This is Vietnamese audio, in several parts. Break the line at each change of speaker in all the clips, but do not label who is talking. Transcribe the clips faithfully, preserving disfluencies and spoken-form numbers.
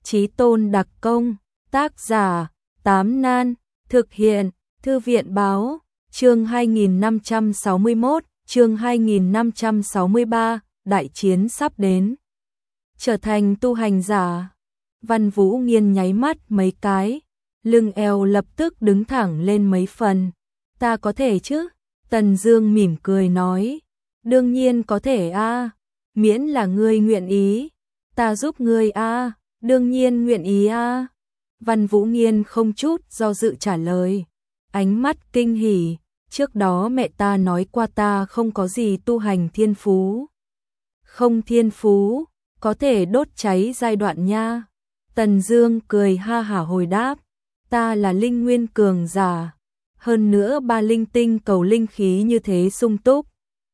Chí tôn đặc công, tác giả, Tám Nan, thực hiện, Thư viện báo, chương hai nghìn năm trăm sáu mươi mốt, chương hai nghìn năm trăm sáu mươi ba, đại chiến sắp đến. Trở thành tu hành giả, Văn Vũ Nghiên nháy mắt mấy cái, lưng eo lập tức đứng thẳng lên mấy phần. Ta có thể chứ? Tần Dương mỉm cười nói, đương nhiên có thể a, miễn là ngươi nguyện ý, ta giúp ngươi a, đương nhiên nguyện ý a. Văn Vũ Nghiên không chút do dự trả lời, ánh mắt kinh hỉ, trước đó mẹ ta nói qua ta không có gì tu hành thiên phú. Không thiên phú, có thể đốt cháy giai đoạn nha. Tần Dương cười ha hả hồi đáp, ta là linh nguyên cường giả, hơn nữa ba linh tinh cầu linh khí như thế sung túc.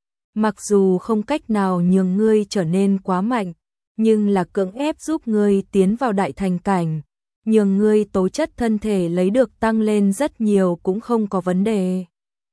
Mặc dù không cách nào nhường ngươi trở nên quá mạnh, nhưng là cưỡng ép giúp ngươi tiến vào đại thành cảnh, nhường ngươi tố chất thân thể lấy được tăng lên rất nhiều cũng không có vấn đề.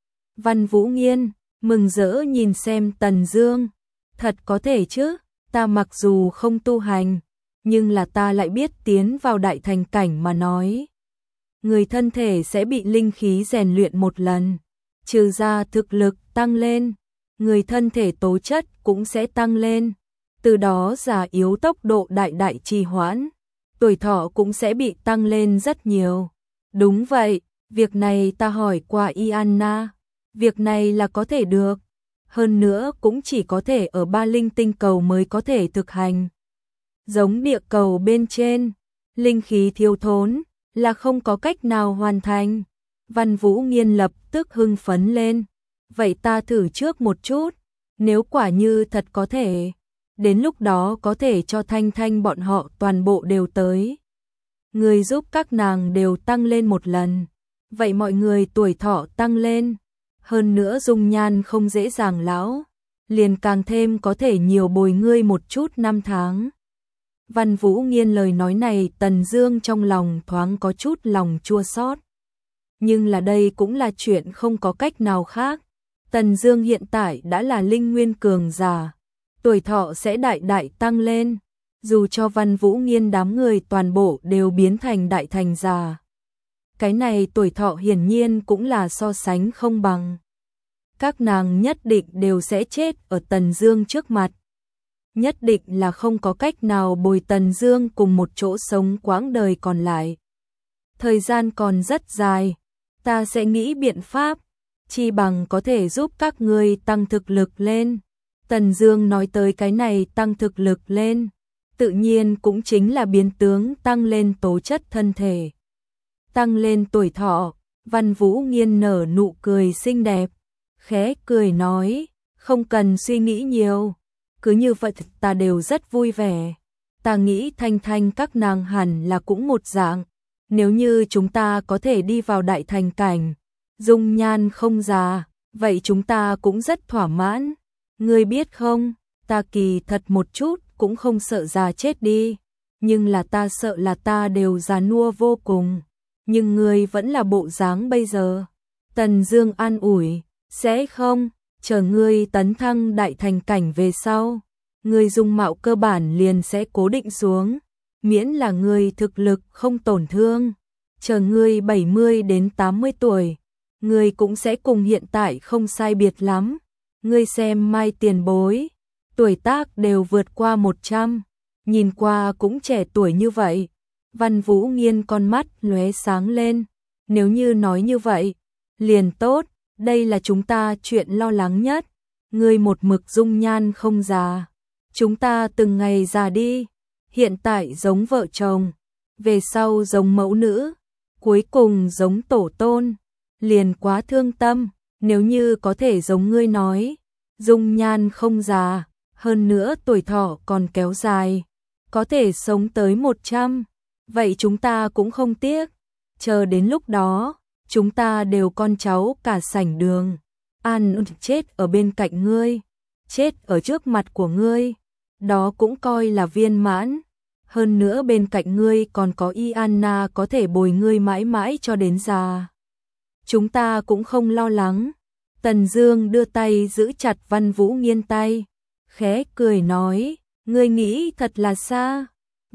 Văn Vũ Nghiên mừng rỡ nhìn xem Tần Dương, thật có thể chứ, ta mặc dù không tu hành, nhưng là ta lại biết tiến vào đại thành cảnh mà nói. Người thân thể sẽ bị linh khí rèn luyện một lần, trừ ra thực lực tăng lên, người thân thể tố chất cũng sẽ tăng lên, từ đó già yếu tốc độ đại đại trì hoãn, tuổi thọ cũng sẽ bị tăng lên rất nhiều. Đúng vậy, việc này ta hỏi qua Ianna, việc này là có thể được, hơn nữa cũng chỉ có thể ở ba linh tinh cầu mới có thể thực hành. Giống địa cầu bên trên, linh khí thiếu thốn, là không có cách nào hoàn thành. Văn Vũ Nghiên lập tức hưng phấn lên, vậy ta thử trước một chút, nếu quả như thật có thể, đến lúc đó có thể cho Thanh Thanh bọn họ toàn bộ đều tới. Người giúp các nàng đều tăng lên một lần, vậy mọi người tuổi thọ tăng lên, hơn nữa dung nhan không dễ dàng lão, liền càng thêm có thể nhiều bồi ngươi một chút năm tháng. Văn Vũ Nghiên lời nói này Tần Dương trong lòng thoáng có chút lòng chua xót. Nhưng là đây cũng là chuyện không có cách nào khác. Tần Dương hiện tại đã là linh nguyên cường giả, tuổi thọ sẽ đại đại tăng lên, dù cho Văn Vũ Nghiên đám người toàn bộ đều biến thành đại thành giả. Cái này tuổi thọ hiển nhiên cũng là so sánh không bằng. Các nàng nhất định đều sẽ chết ở Tần Dương trước mặt. Nhất định là không có cách nào bồi Tần Dương cùng một chỗ sống quãng đời còn lại. Thời gian còn rất dài, ta sẽ nghĩ biện pháp, chi bằng có thể giúp các ngươi tăng thực lực lên. Tần Dương nói tới cái này tăng thực lực lên, tự nhiên cũng chính là biến tướng tăng lên tố chất thân thể, tăng lên tuổi thọ. Văn Vũ Nghiên nở nụ cười xinh đẹp, khẽ cười nói, không cần suy nghĩ nhiều, cứ như vậy ta đều rất vui vẻ. Ta nghĩ Thanh Thanh các nàng hẳn là cũng một dạng, nếu như chúng ta có thể đi vào đại thành cảnh, dung nhan không già, vậy chúng ta cũng rất thỏa mãn. Ngươi biết không, ta kỳ thật một chút cũng không sợ già chết đi, nhưng là ta sợ là ta đều già nua vô cùng, nhưng ngươi vẫn là bộ dáng bây giờ. Tần Dương an ủi, sẽ không, chờ ngươi tấn thăng đại thành cảnh về sau, ngươi dung mạo cơ bản liền sẽ cố định xuống, miễn là ngươi thực lực không tổn thương, chờ ngươi bảy mươi đến tám mươi tuổi, ngươi cũng sẽ cùng hiện tại không sai biệt lắm. Ngươi xem Mai tiền bối, tuổi tác đều vượt qua một trăm, nhìn qua cũng trẻ tuổi như vậy. Văn Vũ Nghiên con mắt lóe sáng lên, nếu như nói như vậy, liền tốt, đây là chúng ta chuyện lo lắng nhất. Ngươi một mực dung nhan không già, chúng ta từng ngày già đi, hiện tại giống vợ chồng, về sau giống mẫu nữ, cuối cùng giống tổ tôn, liền quá thương tâm. Nếu như có thể giống ngươi nói, dung nhan không già, hơn nữa tuổi thọ còn kéo dài, có thể sống tới một trăm, vậy chúng ta cũng không tiếc. Chờ đến lúc đó, chúng ta đều con cháu cả sảnh đường, an chết ở bên cạnh ngươi, chết ở trước mặt của ngươi, đó cũng coi là viên mãn. Hơn nữa bên cạnh ngươi còn có Ianna có thể bồi ngươi mãi mãi cho đến già. Chúng ta cũng không lo lắng. Tần Dương đưa tay giữ chặt Văn Vũ Nghiên tay, khẽ cười nói, ngươi nghĩ thật là xa.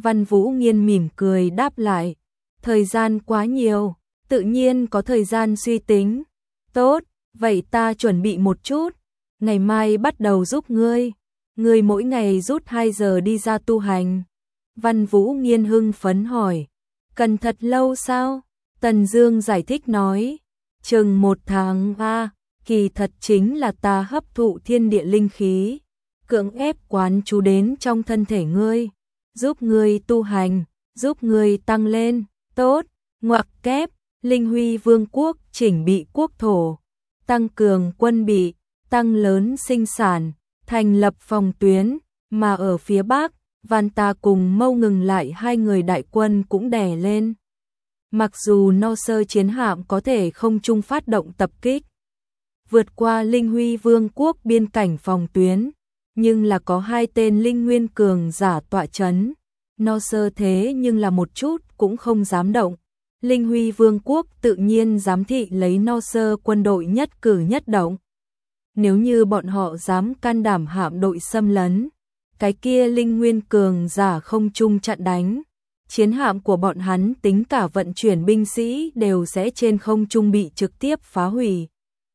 Văn Vũ Nghiên mỉm cười đáp lại, thời gian quá nhiều, tự nhiên có thời gian suy tính. Tốt, vậy ta chuẩn bị một chút, ngày mai bắt đầu giúp ngươi. Ngươi mỗi ngày rút hai giờ đi ra tu hành. Văn Vũ Nghiên hưng phấn hỏi, cần thật lâu sao? Tần Dương giải thích nói, chừng một tháng a, kỳ thật chính là ta hấp thụ thiên địa linh khí, cưỡng ép quán chú đến trong thân thể ngươi, giúp ngươi tu hành, giúp ngươi tăng lên. Tốt, ngoặc kép, Linh Huy Vương quốc chỉnh bị quốc thổ, tăng cường quân bị, tăng lớn sinh sản, thành lập phòng tuyến, mà ở phía Bắc, Văn ta cùng Mâu ngừng lại hai người đại quân cũng đè lên. Mặc dù No Sơ chiến hạm có thể không trung phát động tập kích, vượt qua Linh Huy Vương quốc biên cảnh phòng tuyến, nhưng là có hai tên linh nguyên cường giả tọa chấn. No Sơ thế nhưng là một chút cũng không dám động. Linh Huy Vương quốc tự nhiên giám thị lấy No Sơ quân đội nhất cử nhất động. Nếu như bọn họ dám can đảm hạm đội xâm lấn, cái kia linh nguyên cường giả không trung chặn đánh, chiến hạm của bọn hắn tính cả vận chuyển binh sĩ đều sẽ trên không trung bị trực tiếp phá hủy.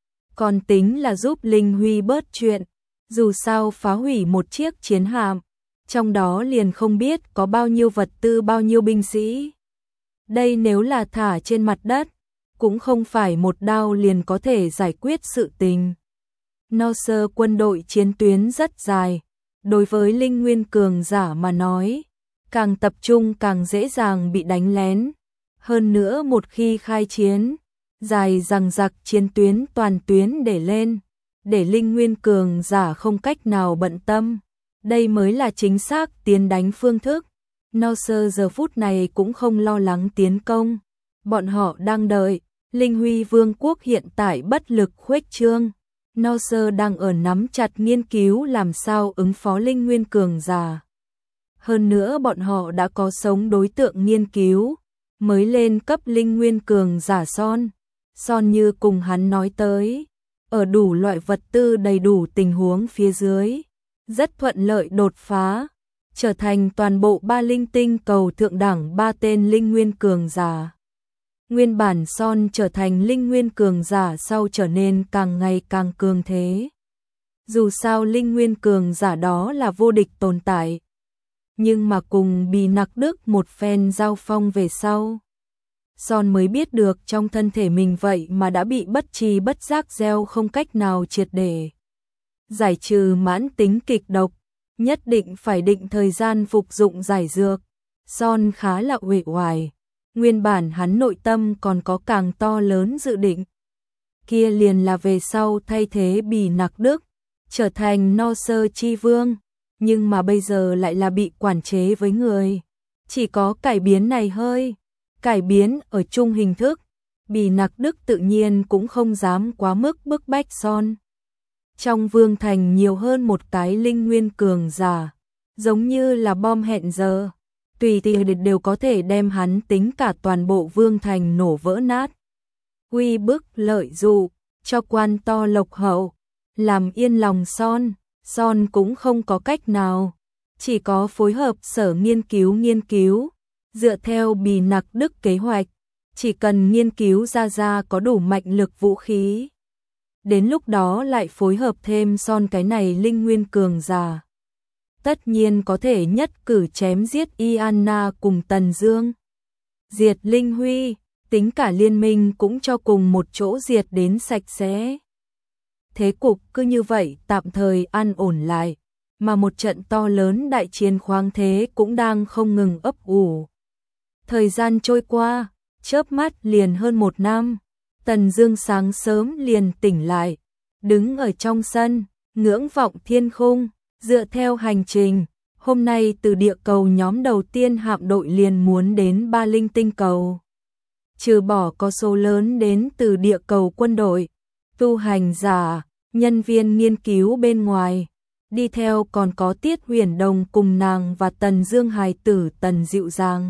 Còn tính là giúp Linh Huy bớt chuyện, dù sao phá hủy một chiếc chiến hạm, trong đó liền không biết có bao nhiêu vật tư bao nhiêu binh sĩ. Đây nếu là thả trên mặt đất, cũng không phải một đao liền có thể giải quyết sự tình. No Sơ quân đội chiến tuyến rất dài, đối với linh nguyên cường giả mà nói, càng tập trung càng dễ dàng bị đánh lén. Hơn nữa một khi khai chiến, dài dằng dặc chiến tuyến toàn tuyến để lên, để linh nguyên cường giả không cách nào bận tâm. Đây mới là chính xác tiến đánh phương thức. No Sơ giờ phút này cũng không lo lắng tiến công. Bọn họ đang đợi, Linh Huy Vương quốc hiện tại bất lực khuếch trương. No Sơ đang ở nắm chặt nghiên cứu làm sao ứng phó linh nguyên cường giả. Hơn nữa bọn họ đã có sống đối tượng nghiên cứu, mới lên cấp linh nguyên cường giả Son. Son như cùng hắn nói tới, ở đủ loại vật tư đầy đủ tình huống phía dưới, rất thuận lợi đột phá, trở thành toàn bộ ba linh tinh cầu thượng đẳng ba tên linh nguyên cường giả. Nguyên bản Son trở thành linh nguyên cường giả sau trở nên càng ngày càng cường thế. Dù sao linh nguyên cường giả đó là vô địch tồn tại, nhưng mà cùng Bì Nặc Đức một phen giao phong về sau, Son mới biết được trong thân thể mình vậy mà đã bị bất tri bất giác gieo không cách nào triệt để giải trừ mãn tính kịch độc, nhất định phải định thời gian phục dụng giải dược. Son khá là uể oải, nguyên bản hắn nội tâm còn có càng to lớn dự định. Kia liền là về sau thay thế Bì Nặc Đức, trở thành No Sơ chi vương, nhưng mà bây giờ lại là bị quản chế với người. Chỉ có cải biến này hơi, cải biến ở chung hình thức, Bì Nặc Đức tự nhiên cũng không dám quá mức bức bách Son. Trong vương thành nhiều hơn một cái linh nguyên cường giả, giống như là bom hẹn giờ, tùy tiện đều có thể đem hắn tính cả toàn bộ vương thành nổ vỡ nát. Uy bức lợi dụ, cho quan to lộc hậu, làm yên lòng Son, Son cũng không có cách nào, chỉ có phối hợp sở nghiên cứu nghiên cứu, dựa theo Bì Nặc Đức kế hoạch, chỉ cần nghiên cứu ra ra có đủ mạnh lực vũ khí. Đến lúc đó lại phối hợp thêm Son cái này linh nguyên cường giả, tất nhiên có thể nhất cử chém giết Iana cùng Tần Dương. Diệt Linh Huy, tính cả liên minh cũng cho cùng một chỗ diệt đến sạch sẽ. Thế cục cứ như vậy tạm thời an ổn lại, mà một trận to lớn đại chiến khoáng thế cũng đang không ngừng ấp ủ. Thời gian trôi qua, chớp mắt liền hơn một năm, Tần Dương sáng sớm liền tỉnh lại, đứng ở trong sân, ngưỡng vọng thiên khung, dựa theo hành trình, hôm nay từ địa cầu nhóm đầu tiên hạm đội liền muốn đến ba linh tinh cầu. Trừ bỏ có số lớn đến từ địa cầu quân đội, tu hành giả, nhân viên nghiên cứu bên ngoài, đi theo còn có Tiết Huyền Đồng cùng nàng và Tần Dương hài tử Tần Dịu Dàng.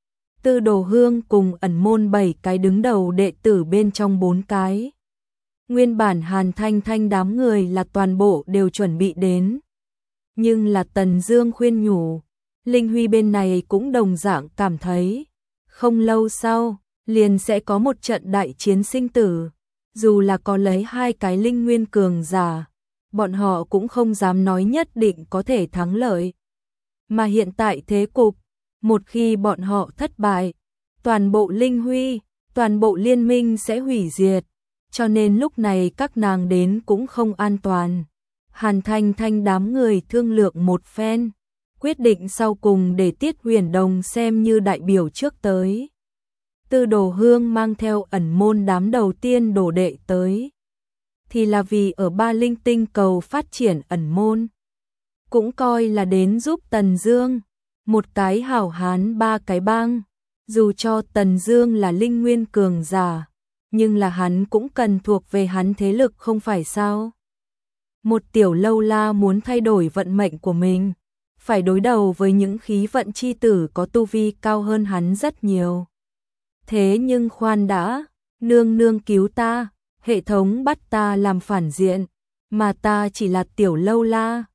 Tư Đồ Hương cùng ẩn môn bảy cái đứng đầu đệ tử bên trong bốn cái. Nguyên bản Hàn Thanh Thanh đám người là toàn bộ đều chuẩn bị đến. Nhưng là Tần Dương khuyên nhủ, Linh Huy bên này cũng đồng dạng cảm thấy, không lâu sau, liền sẽ có một trận đại chiến sinh tử, dù là có lấy hai cái linh nguyên cường giả, bọn họ cũng không dám nói nhất định có thể thắng lợi. Mà hiện tại thế cục, một khi bọn họ thất bại, toàn bộ Linh Huy, toàn bộ liên minh sẽ hủy diệt, cho nên lúc này các nàng đến cũng không an toàn. Hàn Thanh Thanh đám người thương lượng một phen, quyết định sau cùng để Tiết Huyền Đồng xem như đại biểu trước tới. Tư Đồ Hương mang theo ẩn môn đám đầu tiên đồ đệ tới, thì là vì ở Ba Linh Tinh cầu phát triển ẩn môn, cũng coi là đến giúp Tần Dương, một cái hảo hán ba cái bang, dù cho Tần Dương là linh nguyên cường giả, nhưng là hắn cũng cần thuộc về hắn thế lực không phải sao? Một tiểu lâu la muốn thay đổi vận mệnh của mình, phải đối đầu với những khí vận chi tử có tu vi cao hơn hắn rất nhiều. Thế nhưng khoan đã, nương nương cứu ta, hệ thống bắt ta làm phản diện, mà ta chỉ là tiểu lâu la,